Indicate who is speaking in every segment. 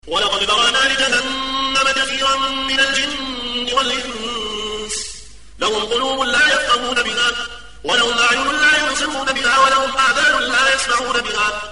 Speaker 1: ولقد ذرأنا لجهنم كثيرا من الجن والإنس لهم قلوب لا يفقهون بها ولهم أعين لا يبصرون بها ولهم آذان لا يسمعون بها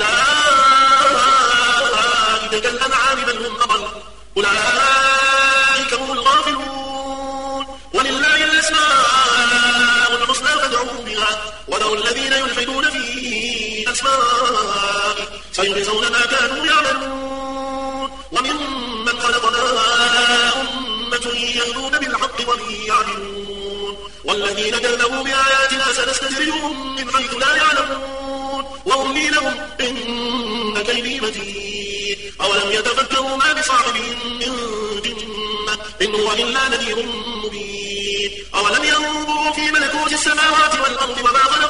Speaker 1: أولئك كالأنعام بل هم أضل أولئك هم الغافلون ولله الأسماء الحسنى فادعوه بها وذروا الذين يلحدون في أسمائه سيجزون ما كانوا يعملون وممن خلقنا أمة يهدون بالحق وبه يعدلون والذين كذبوا بآياتنا سنستدرجهم من حيث لا يعلمون وأملي لهم إن كيدي متين أولم يتفكروا ما بصاحبهم من جنة إن هو إلا نذير مبين أولم ينظروا في ملكوت السماوات والأرض وما خلق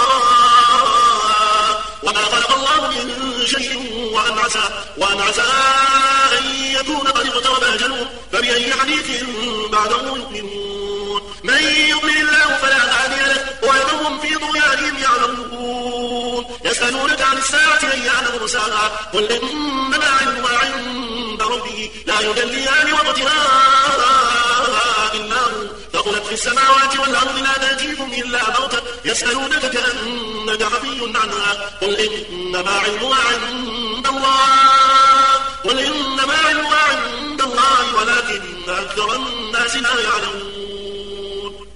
Speaker 1: الله من شيء وأن عسى أن يكون قد اقترب أجلهم فبأي حديث بعده يؤمنون من يضلل الله فلا هادي له ويذرهم في طغيانهم يعمهون يسألونك عن الساعة أيان مرساها قل إنما علمها عند ربي لا يجليها لوقتها إلا هو ثقلت في السماوات والأرض لا تأتيكم إلا بغتة يسألونك كأنك حفي عنها قل إنما علمها عند الله ولكن أكثر الناس لا يعلمون